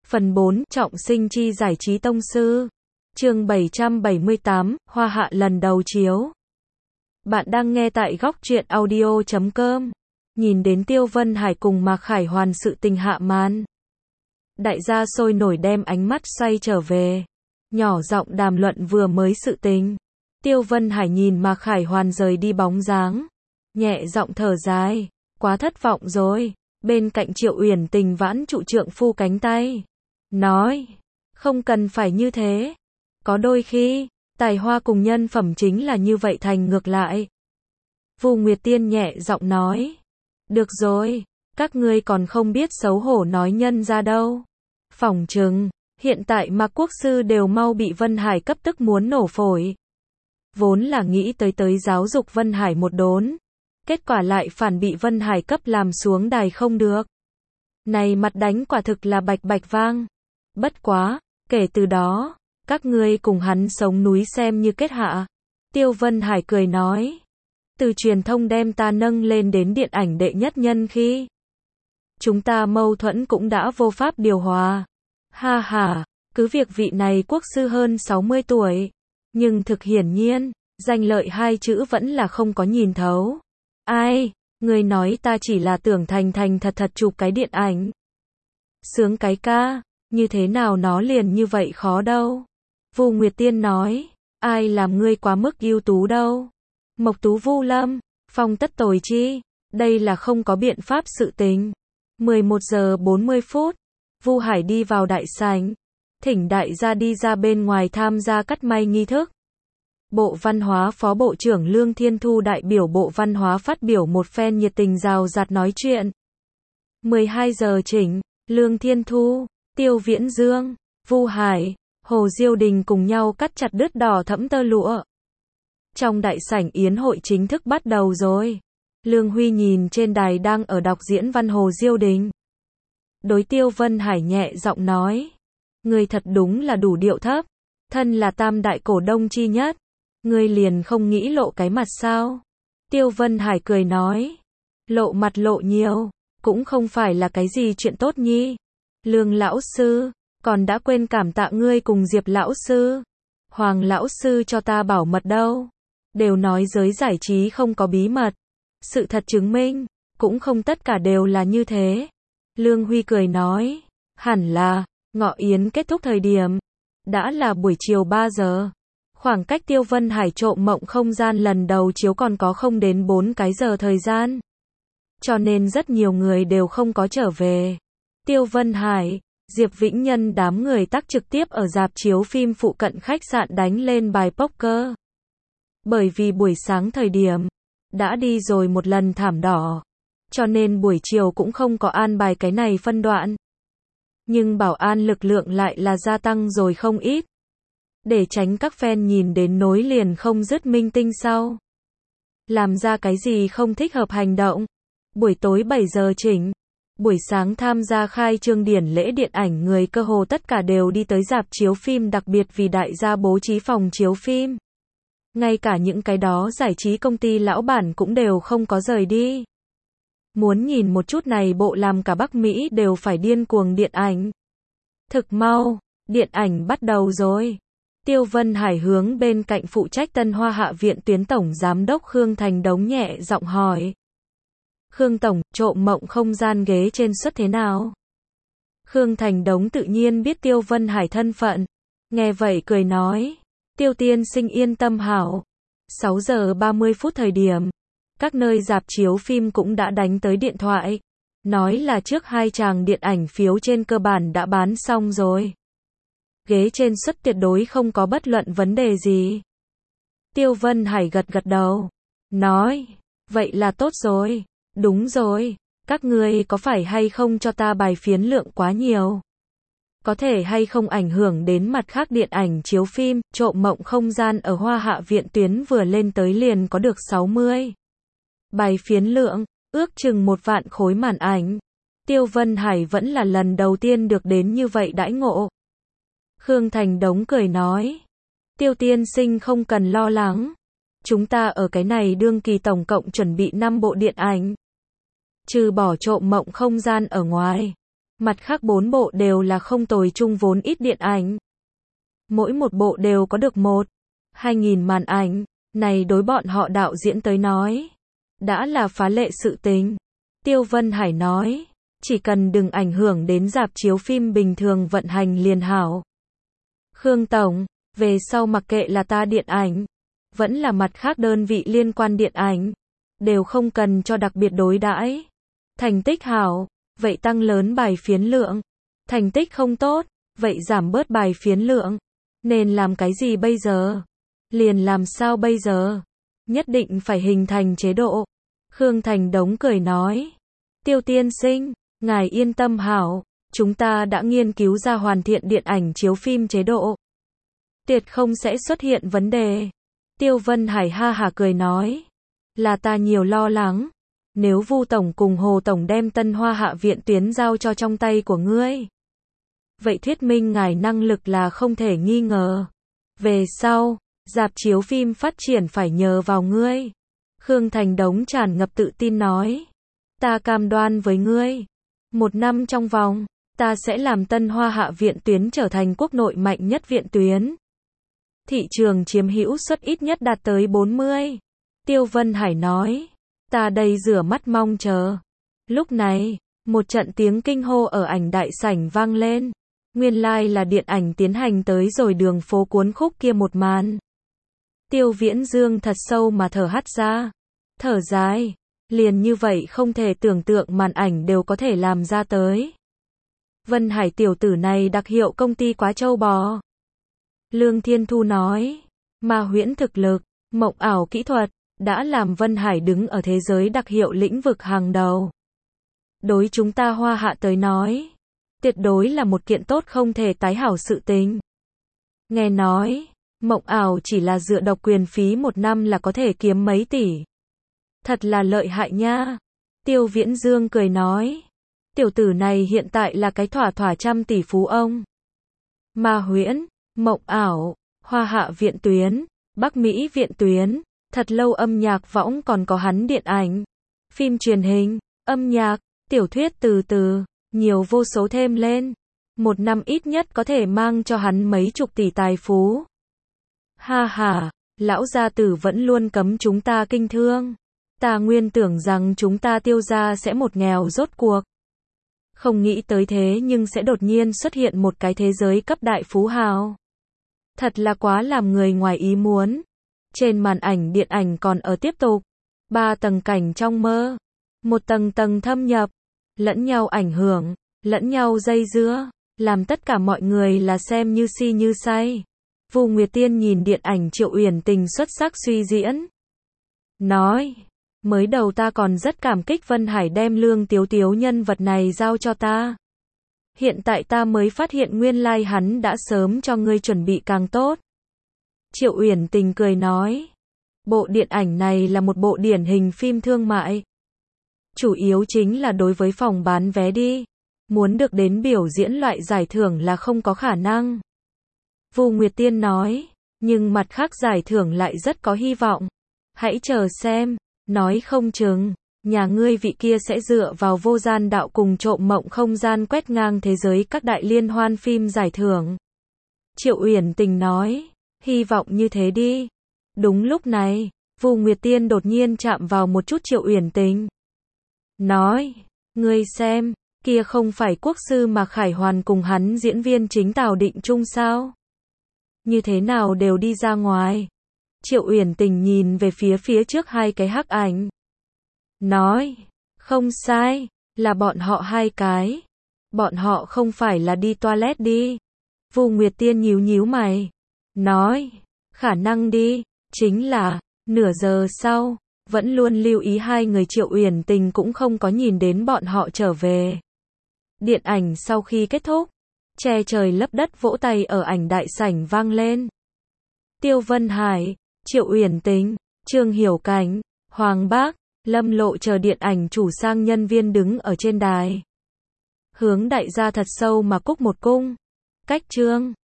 Phần 4, Trọng sinh chi giải trí tông sư. Chương 778, Hoa Hạ lần đầu chiếu. Bạn đang nghe tại góc truyện audio.com. Nhìn đến Tiêu Vân Hải cùng Mạc Khải Hoàn sự tình hạ màn. Đại gia sôi nổi đem ánh mắt xoay trở về. Nhỏ giọng đàm luận vừa mới sự tình. Tiêu Vân Hải nhìn Mạc Khải Hoàn rời đi bóng dáng. Nhẹ giọng thở dài. Quá thất vọng rồi. Bên cạnh Triệu Uyển Tình vãn trụ trượng phu cánh tay. Nói. Không cần phải như thế. Có đôi khi, tài hoa cùng nhân phẩm chính là như vậy thành ngược lại. Vu Nguyệt Tiên nhẹ giọng nói. Được rồi, các ngươi còn không biết xấu hổ nói nhân ra đâu. Phỏng chừng, hiện tại Mạc Quốc Sư đều mau bị Vân Hải cấp tức muốn nổ phổi. Vốn là nghĩ tới giáo dục Vân Hải một đốn. Kết quả lại phản bị Vân Hải cấp làm xuống đài không được. Này mặt đánh quả thực là bạch bạch vang. Bất quá, kể từ đó, các ngươi cùng hắn sống núi xem như kết hạ. Tiêu Vân Hải cười nói. Từ truyền thông đem ta nâng lên đến điện ảnh đệ nhất nhân khi. Chúng ta mâu thuẫn cũng đã vô pháp điều hòa. Ha ha, cứ việc vị này quốc sư hơn 60 tuổi. Nhưng thực hiển nhiên, danh lợi hai chữ vẫn là không có nhìn thấu. Ai, người nói ta chỉ là tưởng thành thật chụp cái điện ảnh. Sướng cái ca, như thế nào nó liền như vậy khó đâu. Vu Nguyệt Tiên nói, ai làm ngươi quá mức ưu tú đâu. Mộc Tú Vu Lâm, Phong Tất Tồi Chi, đây là không có biện pháp sự tình. 11 giờ 40 phút, Vu Hải đi vào đại sảnh, thỉnh đại gia đi ra bên ngoài tham gia cắt may nghi thức. Bộ Văn hóa Phó Bộ trưởng Lương Thiên Thu đại biểu Bộ Văn hóa phát biểu một phen nhiệt tình rào rạt nói chuyện. 12 giờ chỉnh, Lương Thiên Thu, Tiêu Viễn Dương, Vu Hải, Hồ Diêu Đình cùng nhau cắt chặt đứt đỏ thẫm tơ lụa. Trong đại sảnh yến hội chính thức bắt đầu rồi. Lương Huy nhìn trên đài đang ở đọc diễn văn Hồ Diêu Đình. Đối Tiêu Vân Hải nhẹ giọng nói. Người thật đúng là đủ điệu thấp. Thân là tam đại cổ đông chi nhất. Ngươi liền không nghĩ lộ cái mặt sao? Tiêu Vân Hải cười nói. Lộ mặt lộ nhiều, cũng không phải là cái gì chuyện tốt nhi. Lương lão sư, còn đã quên cảm tạ ngươi cùng Diệp lão sư. Hoàng lão sư cho ta bảo mật đâu. Đều nói giới giải trí không có bí mật. Sự thật chứng minh, cũng không tất cả đều là như thế. Lương Huy cười nói. Hẳn là, ngọ yến kết thúc thời điểm. Đã là buổi chiều 3 giờ. Khoảng cách Tiêu Vân Hải trộm mộng không gian lần đầu chiếu còn có không đến 4 cái giờ thời gian. Cho nên rất nhiều người đều không có trở về. Tiêu Vân Hải, Diệp Vĩnh Nhân đám người tác trực tiếp ở rạp chiếu phim phụ cận khách sạn đánh lên bài poker. Bởi vì buổi sáng thời điểm, đã đi rồi một lần thảm đỏ. Cho nên buổi chiều cũng không có an bài cái này phân đoạn. Nhưng bảo an lực lượng lại là gia tăng rồi không ít. Để tránh các fan nhìn đến nối liền không dứt minh tinh sau. Làm ra cái gì không thích hợp hành động. Buổi tối 7 giờ chỉnh. Buổi sáng tham gia khai trương điển lễ điện ảnh người cơ hồ tất cả đều đi tới rạp chiếu phim đặc biệt vì đại gia bố trí phòng chiếu phim. Ngay cả những cái đó giải trí công ty lão bản cũng đều không có rời đi. Muốn nhìn một chút này bộ làm cả Bắc Mỹ đều phải điên cuồng điện ảnh. Thực mau, điện ảnh bắt đầu rồi. Tiêu Vân Hải hướng bên cạnh phụ trách Tân Hoa Hạ Viện tuyến tổng giám đốc Khương Thành Đống nhẹ giọng hỏi. Khương Tổng, trộm mộng không gian ghế trên suất thế nào? Khương Thành Đống tự nhiên biết Tiêu Vân Hải thân phận. Nghe vậy cười nói. Tiêu tiên sinh yên tâm hảo. 6 giờ 30 phút thời điểm. Các nơi rạp chiếu phim cũng đã đánh tới điện thoại. Nói là trước 2 tràng điện ảnh phiếu trên cơ bản đã bán xong rồi. Ghế trên suất tuyệt đối không có bất luận vấn đề gì. Tiêu Vân Hải gật đầu. Nói. Vậy là tốt rồi. Đúng rồi. Các ngươi có phải hay không cho ta bài phiến lượng quá nhiều? Có thể hay không ảnh hưởng đến mặt khác điện ảnh chiếu phim, trộm mộng không gian ở Hoa Hạ Viện tuyến vừa lên tới liền có được 60. Bài phiến lượng, ước chừng 1 vạn khối màn ảnh. Tiêu Vân Hải vẫn là lần đầu tiên được đến như vậy đãi ngộ. Khương Thành Đống cười nói. Tiêu tiên sinh không cần lo lắng. Chúng ta ở cái này đương kỳ tổng cộng chuẩn bị 5 bộ điện ảnh. Trừ bỏ trộm mộng không gian ở ngoài. Mặt khác 4 bộ đều là không tồi chung vốn ít điện ảnh. Mỗi một bộ đều có được 1-2 nghìn màn ảnh, này đối bọn họ đạo diễn tới nói, đã là phá lệ sự tình. Tiêu Vân Hải nói, chỉ cần đừng ảnh hưởng đến rạp chiếu phim bình thường vận hành liền hảo. Khương Tổng, về sau mặc kệ là ta điện ảnh, vẫn là mặt khác đơn vị liên quan điện ảnh, đều không cần cho đặc biệt đối đãi. Thành tích hảo, vậy tăng lớn bài phiến lượng. Thành tích không tốt, vậy giảm bớt bài phiến lượng. Nên làm cái gì bây giờ? Liền làm sao bây giờ? Nhất định phải hình thành chế độ. Khương Thành Đống cười nói. Tiêu tiên sinh, ngài yên tâm hảo, chúng ta đã nghiên cứu ra hoàn thiện điện ảnh chiếu phim chế độ. Tuyệt không sẽ xuất hiện vấn đề. Tiêu Vân Hải ha hả cười nói. Là ta nhiều lo lắng. Nếu Vu Tổng cùng Hồ Tổng đem Tân Hoa Hạ viện tuyến giao cho trong tay của ngươi, vậy thuyết minh ngài năng lực là không thể nghi ngờ. Về sau, rạp chiếu phim phát triển phải nhờ vào ngươi. Khương Thành Đống tràn ngập tự tin nói. Ta cam đoan với ngươi. 1 năm trong vòng, ta sẽ làm Tân Hoa Hạ viện tuyến trở thành quốc nội mạnh nhất viện tuyến. Thị trường chiếm hữu suất ít nhất đạt tới 40. Tiêu Vân Hải nói. Ta đây rửa mắt mong chờ. Lúc này, một trận tiếng kinh hô ở ảnh đại sảnh vang lên. Nguyên lai là điện ảnh tiến hành tới rồi đường phố cuốn khúc kia một màn. Tiêu Viễn Dương thật sâu mà thở hắt ra. Thở dài. Liền như vậy không thể tưởng tượng màn ảnh đều có thể làm ra tới. Vân Hải tiểu tử này đặc hiệu công ty quá trâu bò. Lương Thiên Thu nói. Ma huyễn thực lực, mộng ảo kỹ thuật, đã làm Vân Hải đứng ở thế giới đặc hiệu lĩnh vực hàng đầu. Đối chúng ta Hoa Hạ tới nói, tuyệt đối là một kiện tốt không thể tái hảo sự tình. Nghe nói, mộng ảo chỉ là dựa độc quyền phí 1 năm là có thể kiếm mấy tỷ. Thật là lợi hại nha. Tiêu Viễn Dương cười nói. Tiểu tử này hiện tại là cái thỏa trăm tỷ phú ông. Ma huyễn, mộng ảo, Hoa Hạ viện tuyến, Bắc Mỹ viện tuyến, thật lâu âm nhạc võng còn có hắn điện ảnh, phim truyền hình, âm nhạc, tiểu thuyết từ từ, nhiều vô số thêm lên. 1 năm ít nhất có thể mang cho hắn mấy chục tỷ tài phú. Ha ha, lão gia tử vẫn luôn cấm chúng ta kinh thương. Ta nguyên tưởng rằng chúng ta Tiêu gia sẽ một nghèo rốt cuộc. Không nghĩ tới thế nhưng sẽ đột nhiên xuất hiện một cái thế giới cấp đại phú hào. Thật là quá làm người ngoài ý muốn. Trên màn ảnh điện ảnh còn ở tiếp tục. 3 tầng cảnh trong mơ. 1 tầng tầng thâm nhập. Lẫn nhau ảnh hưởng, lẫn nhau dây dưa. Làm tất cả mọi người là xem như si như say. Vu Nguyệt Tiên nhìn điện ảnh Triệu Uyển Tình xuất sắc suy diễn. Nói. Mới đầu ta còn rất cảm kích Vân Hải đem Lương Tiếu Tiếu nhân vật này giao cho ta. Hiện tại ta mới phát hiện nguyên lai hắn đã sớm cho ngươi chuẩn bị càng tốt. Triệu Uyển Tình cười nói. Bộ điện ảnh này là một bộ điển hình phim thương mại. Chủ yếu chính là đối với phòng bán vé đi. Muốn được đến biểu diễn loại giải thưởng là không có khả năng. Vu Nguyệt Tiên nói. Nhưng mặt khác giải thưởng lại rất có hy vọng. Hãy chờ xem. Nói không chừng, nhà ngươi vị kia sẽ dựa vào Vô Gian Đạo cùng Trộm Mộng Không Gian quét ngang thế giới các đại liên hoan phim giải thưởng. Triệu Uyển Tình nói, hy vọng như thế đi. Đúng lúc này, Vu Nguyệt Tiên đột nhiên chạm vào một chút Triệu Uyển Tình. Nói, ngươi xem, kia không phải quốc sư mà Khải Hoàn cùng hắn diễn viên chính Tào Định Trung sao? Như thế nào đều đi ra ngoài. Triệu Uyển Tình nhìn về phía trước 2 cái hắc ảnh. Nói, không sai, là bọn họ 2 cái. Bọn họ không phải là đi toilet đi. Vu Nguyệt Tiên nhíu mày. Nói, khả năng đi, chính là, nửa giờ sau, vẫn luôn lưu ý 2 người Triệu Uyển Tình cũng không có nhìn đến bọn họ trở về. Điện ảnh sau khi kết thúc, che trời lấp đất vỗ tay ở ảnh đại sảnh vang lên. Tiêu Vân Hải, Triệu Uyển Tình, Trương Hiểu Cảnh, Hoàng Bác, Lâm Lộ chờ điện ảnh chủ sang nhân viên đứng ở trên đài. Hướng đại gia thật sâu mà cúc một cung. Cách Trương